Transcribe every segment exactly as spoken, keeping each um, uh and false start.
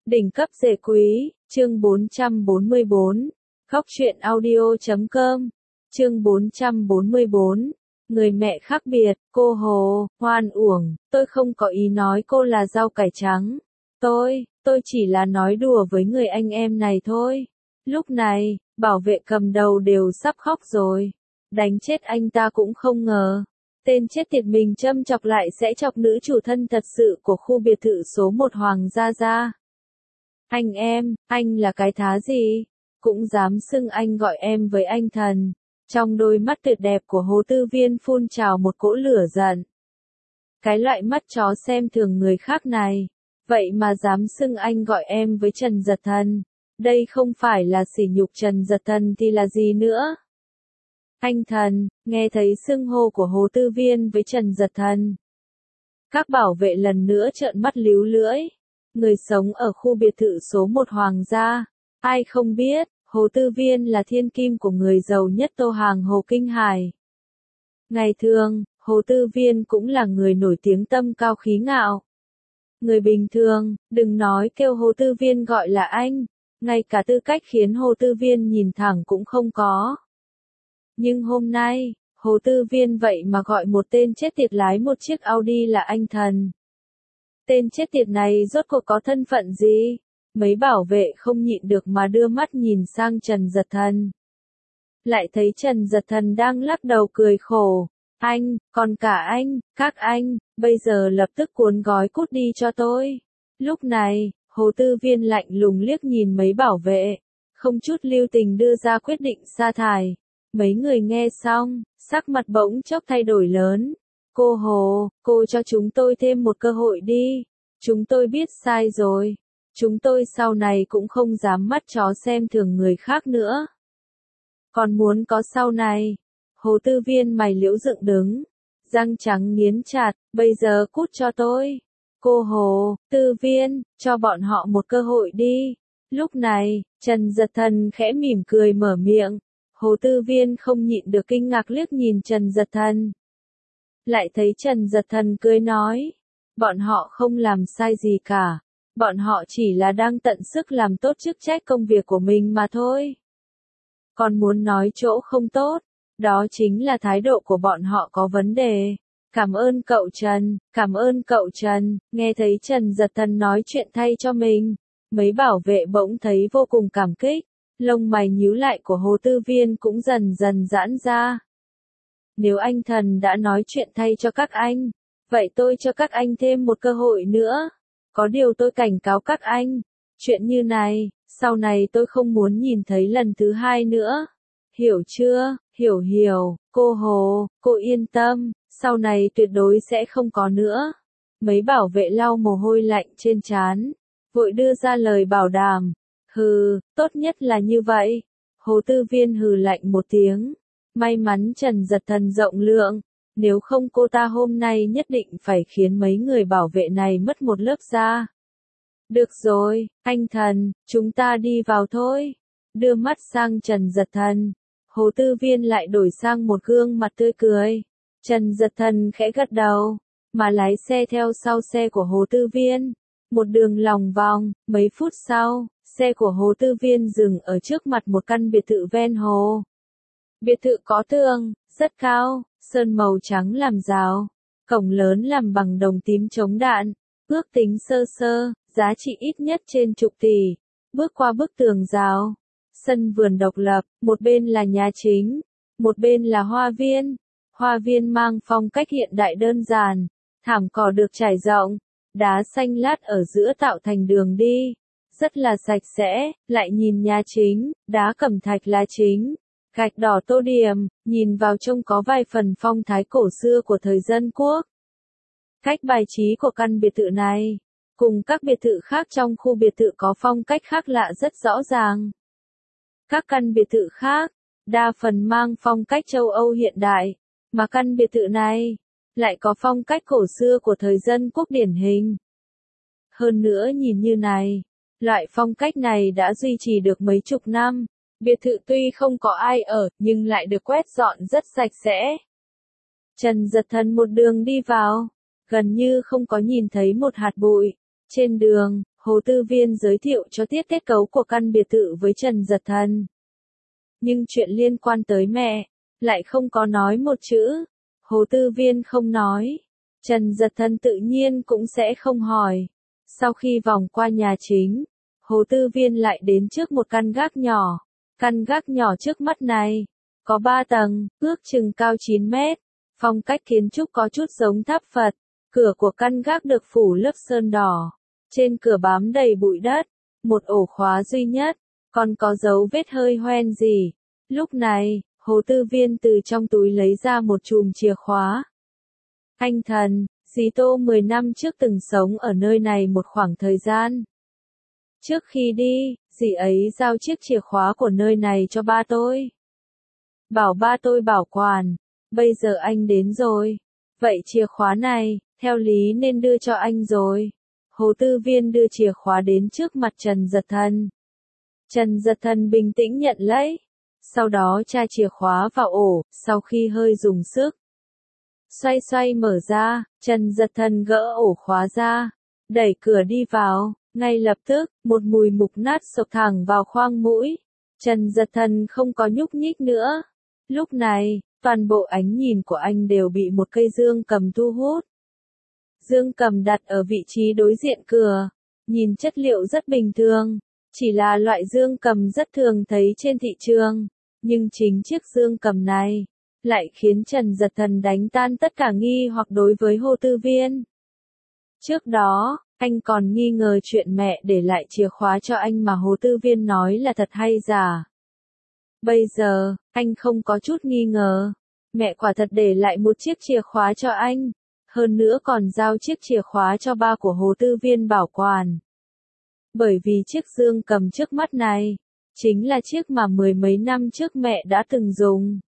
Đỉnh cấp rể quý, chương bốn trăm bốn mươi bốn. Góc truyện audio chấm com. Chương bốn trăm bốn mươi bốn. Người mẹ khác biệt, cô Hồ, hoan uổng, tôi không có ý nói cô là rau cải trắng. Tôi, tôi chỉ là nói đùa với người anh em này thôi. Lúc này, bảo vệ cầm đầu đều sắp khóc rồi. Đánh chết anh ta cũng không ngờ. Tên chết tiệt mình châm chọc lại sẽ chọc nữ chủ thân thật sự của khu biệt thự số một Hoàng Gia Gia. Anh em, anh là cái thá gì? Cũng dám xưng anh gọi em với anh thần. Trong đôi mắt tuyệt đẹp của Hồ Tư Viên phun trào một cỗ lửa giận. Cái loại mắt chó xem thường người khác này. Vậy mà dám xưng anh gọi em với Trần Giật Thần. Đây không phải là sỉ nhục Trần Giật Thần thì là gì nữa? Anh thần, nghe thấy xưng hô của Hồ Tư Viên với Trần Giật Thần. Các bảo vệ lần nữa trợn mắt líu lưỡi. Người sống ở khu biệt thự số một Hoàng Gia. Ai không biết, Hồ Tư Viên là thiên kim của người giàu nhất Tô Hàng Hồ Kinh Hải. Ngày thường, Hồ Tư Viên cũng là người nổi tiếng tâm cao khí ngạo. Người bình thường, đừng nói kêu Hồ Tư Viên gọi là anh, ngay cả tư cách khiến Hồ Tư Viên nhìn thẳng cũng không có. Nhưng hôm nay, Hồ Tư Viên vậy mà gọi một tên chết tiệt lái một chiếc Audi là anh thần. Tên chết tiệt này rốt cuộc có thân phận gì? Mấy bảo vệ không nhịn được mà đưa mắt nhìn sang Trần Giật Thần. Lại thấy Trần Giật Thần đang lắc đầu cười khổ. Anh, còn cả anh, các anh, bây giờ lập tức cuốn gói cút đi cho tôi. Lúc này, Hồ Tư Viên lạnh lùng liếc nhìn mấy bảo vệ, không chút lưu tình đưa ra quyết định sa thải. Mấy người nghe xong, sắc mặt bỗng chốc thay đổi lớn. Cô Hồ, cô cho chúng tôi thêm một cơ hội đi. Chúng tôi biết sai rồi. Chúng tôi sau này cũng không dám mắt chó xem thường người khác nữa. Còn muốn có sau này? Hồ Tư Viên mày liễu dựng đứng, răng trắng nghiến chặt, bây giờ cút cho tôi. Cô Hồ, Tư Viên, cho bọn họ một cơ hội đi. Lúc này, Trần Giật Thần khẽ mỉm cười mở miệng. Hồ Tư Viên không nhịn được kinh ngạc liếc nhìn Trần Giật Thần. Lại thấy Trần Giật Thần cười nói. Bọn họ không làm sai gì cả. Bọn họ chỉ là đang tận sức làm tốt chức trách công việc của mình mà thôi. Còn muốn nói chỗ không tốt, đó chính là thái độ của bọn họ có vấn đề. Cảm ơn cậu Trần, cảm ơn cậu Trần. Nghe thấy Trần Giật Thần nói chuyện thay cho mình, mấy bảo vệ bỗng thấy vô cùng cảm kích. Lông mày nhíu lại của Hồ Tư Viên cũng dần dần giãn ra. Nếu anh thần đã nói chuyện thay cho các anh, vậy tôi cho các anh thêm một cơ hội nữa. Có điều tôi cảnh cáo các anh, chuyện như này, sau này tôi không muốn nhìn thấy lần thứ hai nữa. Hiểu chưa? Hiểu hiểu, cô Hồ, cô yên tâm, sau này tuyệt đối sẽ không có nữa. Mấy bảo vệ lau mồ hôi lạnh trên trán, vội đưa ra lời bảo đảm. Hừ, tốt nhất là như vậy. Hồ Tư Viên hừ lạnh một tiếng. May mắn Trần Giật Thần rộng lượng, nếu không cô ta hôm nay nhất định phải khiến mấy người bảo vệ này mất một lớp da. Được rồi, anh thần, chúng ta đi vào thôi. Đưa mắt sang Trần Giật Thần, Hồ Tư Viên lại đổi sang một gương mặt tươi cười. Trần Giật Thần khẽ gật đầu, mà lái xe theo sau xe của Hồ Tư Viên. Một đường lòng vòng, mấy phút sau, xe của Hồ Tư Viên dừng ở trước mặt một căn biệt thự ven hồ. Biệt thự có tường, rất cao, sơn màu trắng làm rào, cổng lớn làm bằng đồng tím chống đạn, ước tính sơ sơ, giá trị ít nhất trên chục tỷ. Bước qua bức tường rào, sân vườn độc lập, một bên là nhà chính, một bên là hoa viên. Hoa viên mang phong cách hiện đại đơn giản, thảm cỏ được trải rộng, đá xanh lát ở giữa tạo thành đường đi, rất là sạch sẽ. Lại nhìn nhà chính, đá cẩm thạch là chính, gạch đỏ tô điểm, nhìn vào trông có vài phần phong thái cổ xưa của thời Dân Quốc. Cách bài trí của căn biệt thự này, cùng các biệt thự khác trong khu biệt thự có phong cách khác lạ rất rõ ràng. Các căn biệt thự khác, đa phần mang phong cách châu Âu hiện đại, mà căn biệt thự này, lại có phong cách cổ xưa của thời Dân Quốc điển hình. Hơn nữa nhìn như này, loại phong cách này đã duy trì được mấy chục năm. Biệt thự tuy không có ai ở, nhưng lại được quét dọn rất sạch sẽ. Trần Giật Thần một đường đi vào, gần như không có nhìn thấy một hạt bụi. Trên đường, Hồ Tư Viên giới thiệu cho tiết kết cấu của căn biệt thự với Trần Giật Thần. Nhưng chuyện liên quan tới mẹ, lại không có nói một chữ. Hồ Tư Viên không nói. Trần Giật Thần tự nhiên cũng sẽ không hỏi. Sau khi vòng qua nhà chính, Hồ Tư Viên lại đến trước một căn gác nhỏ. Căn gác nhỏ trước mắt này, có ba tầng, ước chừng cao chín mét. Phong cách kiến trúc có chút giống tháp Phật. Cửa của căn gác được phủ lớp sơn đỏ. Trên cửa bám đầy bụi đất. Một ổ khóa duy nhất. Còn có dấu vết hơi hoen gì. Lúc này, Hồ Tư Viên từ trong túi lấy ra một chùm chìa khóa. Anh Thần, dì Tô mười năm trước từng sống ở nơi này một khoảng thời gian. Trước khi đi, dì ấy giao chiếc chìa khóa của nơi này cho ba tôi. Bảo ba tôi bảo quản. Bây giờ anh đến rồi. Vậy chìa khóa này, theo lý nên đưa cho anh rồi. Hồ Tư Viên đưa chìa khóa đến trước mặt Trần Giật Thần. Trần Giật Thần bình tĩnh nhận lấy. Sau đó tra chìa khóa vào ổ, sau khi hơi dùng sức. Xoay xoay mở ra, Trần Giật Thần gỡ ổ khóa ra. Đẩy cửa đi vào, ngay lập tức, một mùi mục nát sộc thẳng vào khoang mũi. Trần Giật Thần không có nhúc nhích nữa. Lúc này, toàn bộ ánh nhìn của anh đều bị một cây dương cầm thu hút. Dương cầm đặt ở vị trí đối diện cửa. Nhìn chất liệu rất bình thường. Chỉ là loại dương cầm rất thường thấy trên thị trường. Nhưng chính chiếc dương cầm này, lại khiến Trần Giật Thần đánh tan tất cả nghi hoặc đối với Hồ Tư Viên. Trước đó, anh còn nghi ngờ chuyện mẹ để lại chìa khóa cho anh mà Hồ Tư Viên nói là thật hay giả. Bây giờ, anh không có chút nghi ngờ. Mẹ quả thật để lại một chiếc chìa khóa cho anh. Hơn nữa còn giao chiếc chìa khóa cho ba của Hồ Tư Viên bảo quản. Bởi vì chiếc dương cầm trước mắt này, chính là chiếc mà mười mấy năm trước mẹ đã từng dùng.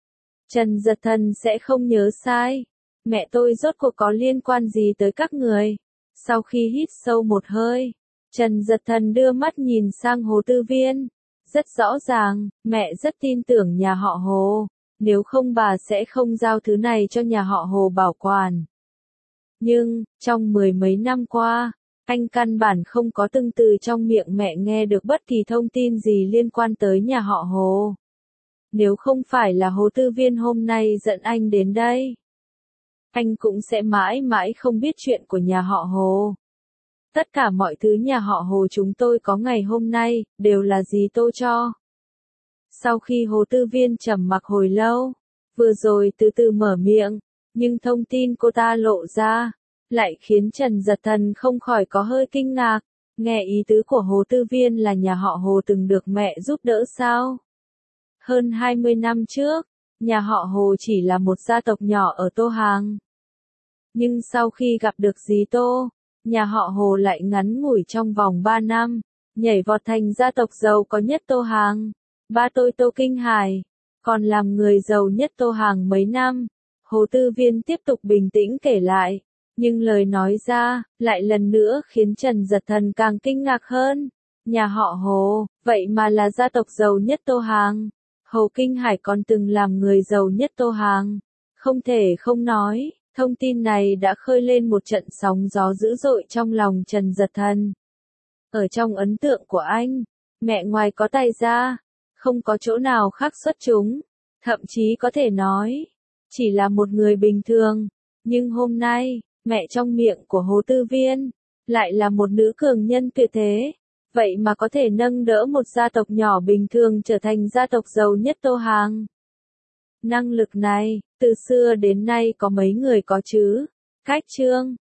Trần Giật Thần sẽ không nhớ sai. Mẹ tôi rốt cuộc có liên quan gì tới các người? Sau khi hít sâu một hơi, Trần Giật Thần đưa mắt nhìn sang Hồ Tư Viên. Rất rõ ràng, mẹ rất tin tưởng nhà họ Hồ. Nếu không bà sẽ không giao thứ này cho nhà họ Hồ bảo quản. Nhưng, trong mười mấy năm qua, anh căn bản không có từng từ trong miệng mẹ nghe được bất kỳ thông tin gì liên quan tới nhà họ Hồ. Nếu không phải là Hồ Tư Viên hôm nay dẫn anh đến đây, anh cũng sẽ mãi mãi không biết chuyện của nhà họ Hồ. Tất cả mọi thứ nhà họ Hồ chúng tôi có ngày hôm nay, đều là dì Tô cho. Sau khi Hồ Tư Viên trầm mặc hồi lâu, vừa rồi từ từ mở miệng, nhưng thông tin cô ta lộ ra, lại khiến Trần Giật Thần không khỏi có hơi kinh ngạc. Nghe ý tứ của Hồ Tư Viên là nhà họ Hồ từng được mẹ giúp đỡ sao? Hơn hai mươi năm trước, nhà họ Hồ chỉ là một gia tộc nhỏ ở Tô Hàng. Nhưng sau khi gặp được dì Tô, nhà họ Hồ lại ngắn ngủi trong vòng ba năm, nhảy vọt thành gia tộc giàu có nhất Tô Hàng. Ba tôi Tô Kinh Hải, còn làm người giàu nhất Tô Hàng mấy năm. Hồ Tư Viên tiếp tục bình tĩnh kể lại, nhưng lời nói ra, lại lần nữa khiến Trần Giật Thần càng kinh ngạc hơn. Nhà họ Hồ, vậy mà là gia tộc giàu nhất Tô Hàng. Hồ Kinh Hải còn từng làm người giàu nhất Tô Hàng. Không thể không nói, thông tin này đã khơi lên một trận sóng gió dữ dội trong lòng Trần Giật Thần. Ở trong ấn tượng của anh, mẹ ngoài có tài ra, không có chỗ nào khác xuất chúng. Thậm chí có thể nói, chỉ là một người bình thường. Nhưng hôm nay, mẹ trong miệng của Hồ Tư Viên, lại là một nữ cường nhân tuyệt thế. Vậy mà có thể nâng đỡ một gia tộc nhỏ bình thường trở thành gia tộc giàu nhất Tô Hàng. Năng lực này, từ xưa đến nay có mấy người có chứ? Cách chương